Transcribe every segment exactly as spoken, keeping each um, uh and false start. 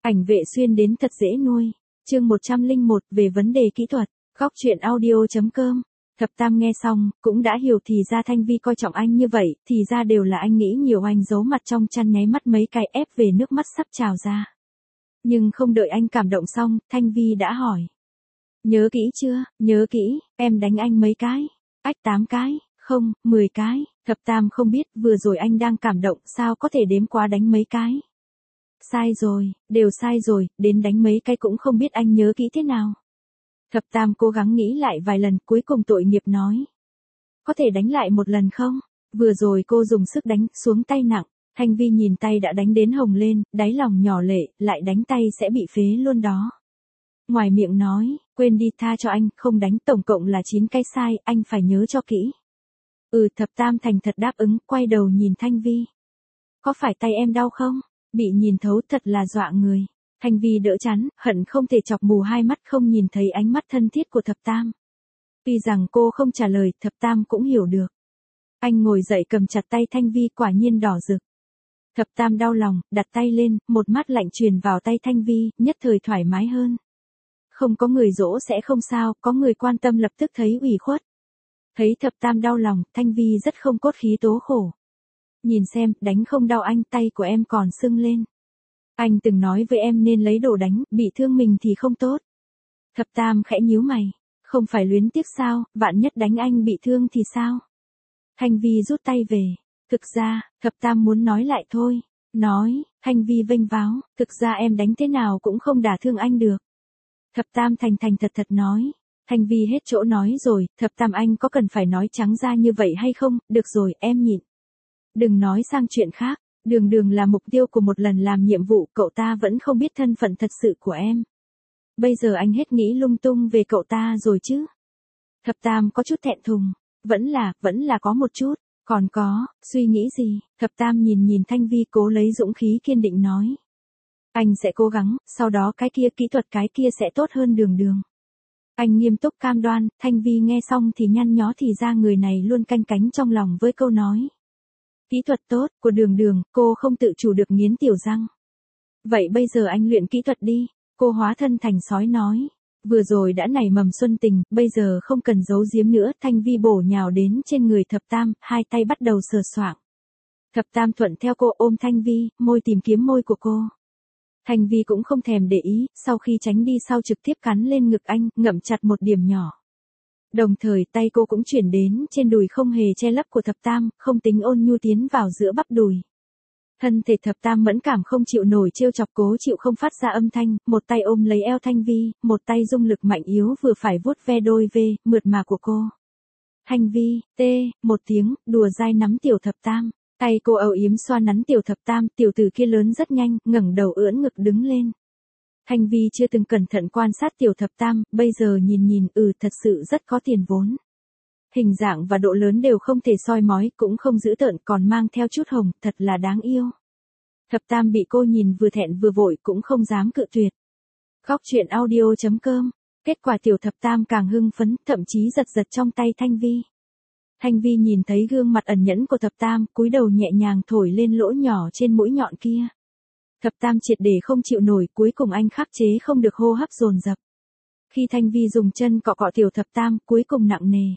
Ảnh vệ xuyên đến thật dễ nuôi. Chương một trăm lẻ một về vấn đề kỹ thuật. Góc truyện audio chấm com. Thập Tam nghe xong, cũng đã hiểu thì ra Thanh Vi coi trọng anh như vậy, thì ra đều là anh nghĩ nhiều. Anh giấu mặt trong chăn nháy mắt mấy cái ép về nước mắt sắp trào ra. Nhưng không đợi anh cảm động xong, Thanh Vi đã hỏi. Nhớ kỹ chưa, nhớ kỹ, em đánh anh mấy cái? Ách tám cái, không, mười cái. Thập Tam không biết, vừa rồi anh đang cảm động, sao có thể đếm quá đánh mấy cái? Sai rồi, đều sai rồi, đến đánh mấy cái cũng không biết anh nhớ kỹ thế nào. Thập Tam cố gắng nghĩ lại vài lần, cuối cùng tội nghiệp nói. Có thể đánh lại một lần không? Vừa rồi cô dùng sức đánh, xuống tay nặng. Thanh Vi nhìn tay đã đánh đến hồng lên, đáy lòng nhỏ lệ, lại đánh tay sẽ bị phế luôn đó. Ngoài miệng nói, quên đi, tha cho anh, không đánh, tổng cộng là chín cái sai, anh phải nhớ cho kỹ. Ừ, Thập Tam thành thật đáp ứng, quay đầu nhìn Thanh Vi. Có phải tay em đau không? Bị nhìn thấu thật là dọa người. Thanh Vi đỡ chán, hận không thể chọc mù hai mắt không nhìn thấy ánh mắt thân thiết của Thập Tam. Tuy rằng cô không trả lời, Thập Tam cũng hiểu được. Anh ngồi dậy cầm chặt tay Thanh Vi, quả nhiên đỏ rực. Thập Tam đau lòng, đặt tay lên, một mát lạnh truyền vào tay Thanh Vi, nhất thời thoải mái hơn. Không có người dỗ sẽ không sao, có người quan tâm lập tức thấy ủy khuất. Thấy Thập Tam đau lòng, Thanh Vi rất không cốt khí tố khổ. Nhìn xem, đánh không đau anh, tay của em còn sưng lên. Anh từng nói với em nên lấy đồ đánh, bị thương mình thì không tốt. Thập Tam khẽ nhíu mày, không phải luyến tiếc sao, vạn nhất đánh anh bị thương thì sao? Thanh Vi rút tay về. Thực ra, Thập Tam muốn nói lại thôi. Nói, Thanh Vi vênh váo, thực ra em đánh thế nào cũng không đả thương anh được. Thập Tam thành thành thật thật nói. Thanh Vi hết chỗ nói rồi, Thập Tam anh có cần phải nói trắng ra như vậy hay không? Được rồi, em nhịn. Đừng nói sang chuyện khác. Đường Đường là mục tiêu của một lần làm nhiệm vụ, cậu ta vẫn không biết thân phận thật sự của em. Bây giờ anh hết nghĩ lung tung về cậu ta rồi chứ? Thập Tam có chút thẹn thùng. Vẫn là, vẫn là có một chút. Còn có, suy nghĩ gì? Thập Tam nhìn nhìn Thanh Vi, cố lấy dũng khí kiên định nói. Anh sẽ cố gắng, sau đó cái kia kỹ thuật cái kia sẽ tốt hơn Đường Đường. Anh nghiêm túc cam đoan. Thanh Vi nghe xong thì nhăn nhó, thì ra người này luôn canh cánh trong lòng với câu nói. Kỹ thuật tốt, của Đường Đường, cô không tự chủ được nghiến tiểu răng. Vậy bây giờ anh luyện kỹ thuật đi, cô hóa thân thành sói nói. Vừa rồi đã nảy mầm xuân tình, bây giờ không cần giấu giếm nữa. Thanh Vi bổ nhào đến trên người Thập Tam, hai tay bắt đầu sờ soạng. Thập Tam thuận theo cô, ôm Thanh Vi, môi tìm kiếm môi của cô. Thanh Vi cũng không thèm để ý, sau khi tránh đi sau trực tiếp cắn lên ngực anh, ngậm chặt một điểm nhỏ. Đồng thời tay cô cũng chuyển đến trên đùi không hề che lấp của Thập Tam, không tính ôn nhu tiến vào giữa bắp đùi. Thân thể Thập Tam mẫn cảm không chịu nổi trêu chọc, cố chịu không phát ra âm thanh, một tay ôm lấy eo Thanh Vi, một tay dung lực mạnh yếu vừa phải vuốt ve đôi vê mượt mà của cô. Thanh Vi, tê, một tiếng, đùa dai nắm tiểu Thập Tam, tay cô âu yếm xoa nắn tiểu Thập Tam, tiểu tử kia lớn rất nhanh, ngẩng đầu ưỡn ngực đứng lên. Thanh Vi chưa từng cẩn thận quan sát tiểu Thập Tam, bây giờ nhìn nhìn, ừ thật sự rất có tiền vốn. Hình dạng và độ lớn đều không thể soi mói, cũng không dữ tợn, còn mang theo chút hồng, thật là đáng yêu. Thập Tam bị cô nhìn vừa thẹn vừa vội, cũng không dám cự tuyệt. Góc truyện audio chấm com. Kết quả tiểu Thập Tam càng hưng phấn, thậm chí giật giật trong tay Thanh Vi. Thanh Vi nhìn thấy gương mặt ẩn nhẫn của Thập Tam, cúi đầu nhẹ nhàng thổi lên lỗ nhỏ trên mũi nhọn kia. Thập Tam triệt để không chịu nổi, cuối cùng anh khắc chế không được, hô hấp dồn dập. Khi Thanh Vi dùng chân cọ cọ tiểu Thập Tam, cuối cùng nặng nề.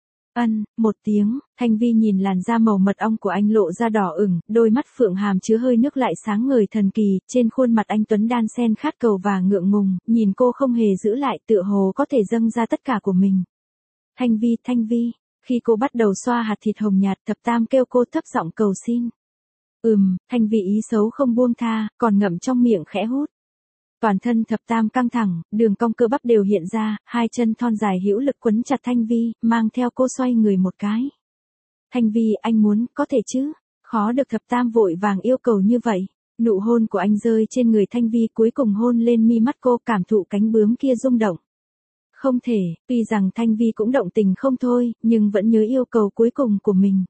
Ân, một tiếng, Thanh Vi nhìn làn da màu mật ong của anh lộ ra đỏ ửng, đôi mắt phượng hàm chứa hơi nước lại sáng ngời thần kỳ, trên khuôn mặt anh tuấn đan sen khát cầu và ngượng ngùng, nhìn cô không hề giữ lại, tựa hồ có thể dâng ra tất cả của mình. Thanh Vi, Thanh Vi, khi cô bắt đầu xoa hạt thịt hồng nhạt, Thập Tam kêu cô thấp giọng cầu xin. Ừm, Thanh Vi ý xấu không buông tha, còn ngậm trong miệng khẽ hút. Toàn thân Thập Tam căng thẳng, đường cong cơ bắp đều hiện ra, hai chân thon dài hữu lực quấn chặt Thanh Vi, mang theo cô xoay người một cái. Thanh Vi, anh muốn, có thể chứ? Khó được. Thập Tam vội vàng yêu cầu như vậy. Nụ hôn của anh rơi trên người Thanh Vi, cuối cùng hôn lên mi mắt cô, cảm thụ cánh bướm kia rung động. Không thể, tuy rằng Thanh Vi cũng động tình không thôi, nhưng vẫn nhớ yêu cầu cuối cùng của mình.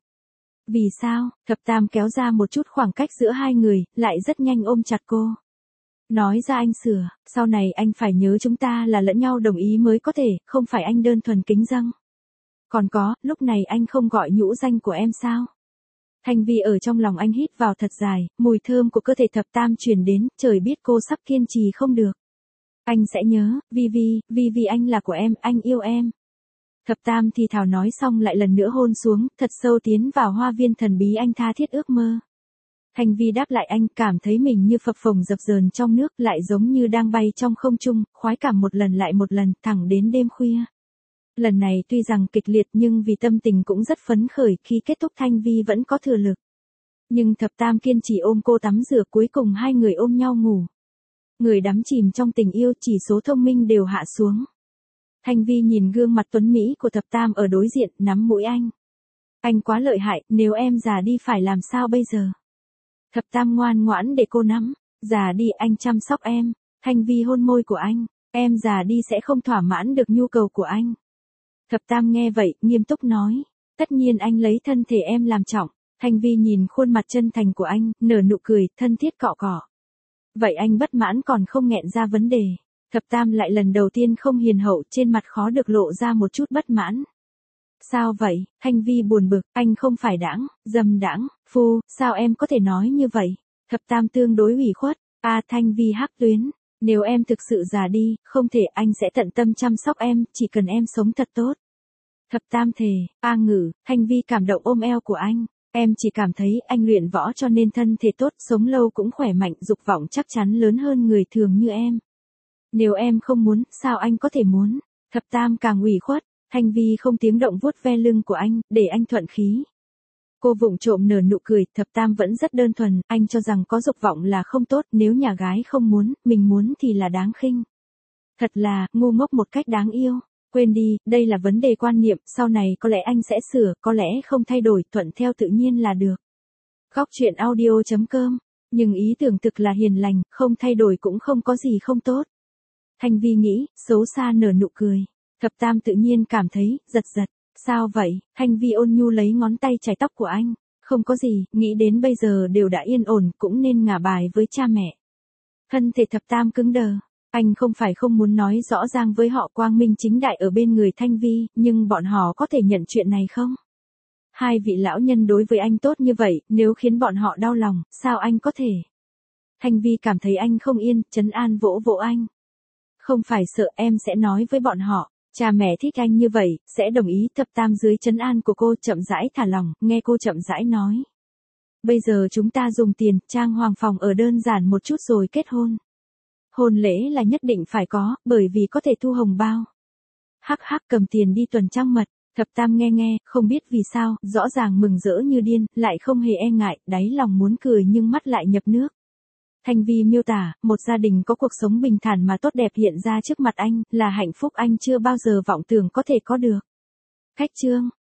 Vì sao? Thập Tam kéo ra một chút khoảng cách giữa hai người, lại rất nhanh ôm chặt cô. Nói ra anh sửa, sau này anh phải nhớ chúng ta là lẫn nhau đồng ý mới có thể, không phải anh đơn thuần kính dâng. Còn có, lúc này anh không gọi nhũ danh của em sao? Thanh Vi ở trong lòng anh hít vào thật dài, mùi thơm của cơ thể thập tam truyền đến, trời biết cô sắp kiên trì không được. Anh sẽ nhớ, Vi Vi, Vi Vi anh là của em, anh yêu em. Thập tam thì thào nói xong lại lần nữa hôn xuống, thật sâu tiến vào hoa viên thần bí anh tha thiết ước mơ. Thanh Vi đáp lại anh, cảm thấy mình như phập phồng dập dờn trong nước, lại giống như đang bay trong không trung, khoái cảm một lần lại một lần, thẳng đến đêm khuya. Lần này tuy rằng kịch liệt nhưng vì tâm tình cũng rất phấn khởi, khi kết thúc Thanh Vi vẫn có thừa lực. Nhưng thập tam kiên trì ôm cô tắm rửa, cuối cùng hai người ôm nhau ngủ. Người đắm chìm trong tình yêu, chỉ số thông minh đều hạ xuống. Thanh Vi nhìn gương mặt tuấn Mỹ của thập tam ở đối diện, nắm mũi anh. Anh quá lợi hại, nếu em già đi phải làm sao bây giờ? Thập tam ngoan ngoãn để cô nắm. Già đi anh chăm sóc em. Thanh Vi hôn môi của anh. Em già đi sẽ không thỏa mãn được nhu cầu của anh. Thập tam nghe vậy, nghiêm túc nói. Tất nhiên anh lấy thân thể em làm trọng. Thanh Vi nhìn khuôn mặt chân thành của anh, nở nụ cười, thân thiết cọ cọ. Vậy anh bất mãn còn không nghẹn ra vấn đề. Thập tam lại lần đầu tiên không hiền hậu, trên mặt khó được lộ ra một chút bất mãn. Sao vậy? Thanh Vi buồn bực, anh không phải đãng, dâm đãng, phu, sao em có thể nói như vậy? Thập tam tương đối ủy khuất. A à, Thanh Vi hắc tuyến. Nếu em thực sự già đi, không thể, anh sẽ tận tâm chăm sóc em, chỉ cần em sống thật tốt. Thập tam thề. A ngử. Thanh Vi cảm động ôm eo của anh. Em chỉ cảm thấy anh luyện võ cho nên thân thể tốt, sống lâu cũng khỏe mạnh, dục vọng chắc chắn lớn hơn người thường như em. Nếu em không muốn, sao anh có thể muốn? Thập tam càng ủy khuất. Thanh Vi không tiếng động vuốt ve lưng của anh, để anh thuận khí. Cô vụng trộm nở nụ cười, thập tam vẫn rất đơn thuần, anh cho rằng có dục vọng là không tốt, nếu nhà gái không muốn, mình muốn thì là đáng khinh. Thật là, ngu ngốc một cách đáng yêu. Quên đi, đây là vấn đề quan niệm, sau này có lẽ anh sẽ sửa, có lẽ không thay đổi, thuận theo tự nhiên là được. Góc truyện audio chấm com. Nhưng ý tưởng thực là hiền lành, không thay đổi cũng không có gì không tốt. Thanh Vi nghĩ, xấu xa nở nụ cười. Thập tam tự nhiên cảm thấy, giật giật. Sao vậy? Thanh Vi ôn nhu lấy ngón tay chải tóc của anh. Không có gì, nghĩ đến bây giờ đều đã yên ổn, cũng nên ngả bài với cha mẹ. Thân thể thập tam cứng đờ. Anh không phải không muốn nói rõ ràng với họ quang minh chính đại ở bên người Thanh Vi, nhưng bọn họ có thể nhận chuyện này không? Hai vị lão nhân đối với anh tốt như vậy, nếu khiến bọn họ đau lòng, sao anh có thể? Thanh Vi cảm thấy anh không yên, trấn an vỗ vỗ anh. Không phải sợ, em sẽ nói với bọn họ. Cha mẹ thích anh như vậy, sẽ đồng ý. Thập tam dưới trấn an của cô chậm rãi thả lỏng, nghe cô chậm rãi nói. Bây giờ chúng ta dùng tiền, trang hoàng phòng ở đơn giản một chút rồi kết hôn. Hôn lễ là nhất định phải có, bởi vì có thể thu hồng bao. Hắc hắc cầm tiền đi tuần trăng mật. Thập tam nghe nghe, không biết vì sao, rõ ràng mừng rỡ như điên, lại không hề e ngại, đáy lòng muốn cười nhưng mắt lại nhập nước. Thanh Vi miêu tả, một gia đình có cuộc sống bình thản mà tốt đẹp hiện ra trước mặt anh, là hạnh phúc anh chưa bao giờ vọng tưởng có thể có được. Khách chương.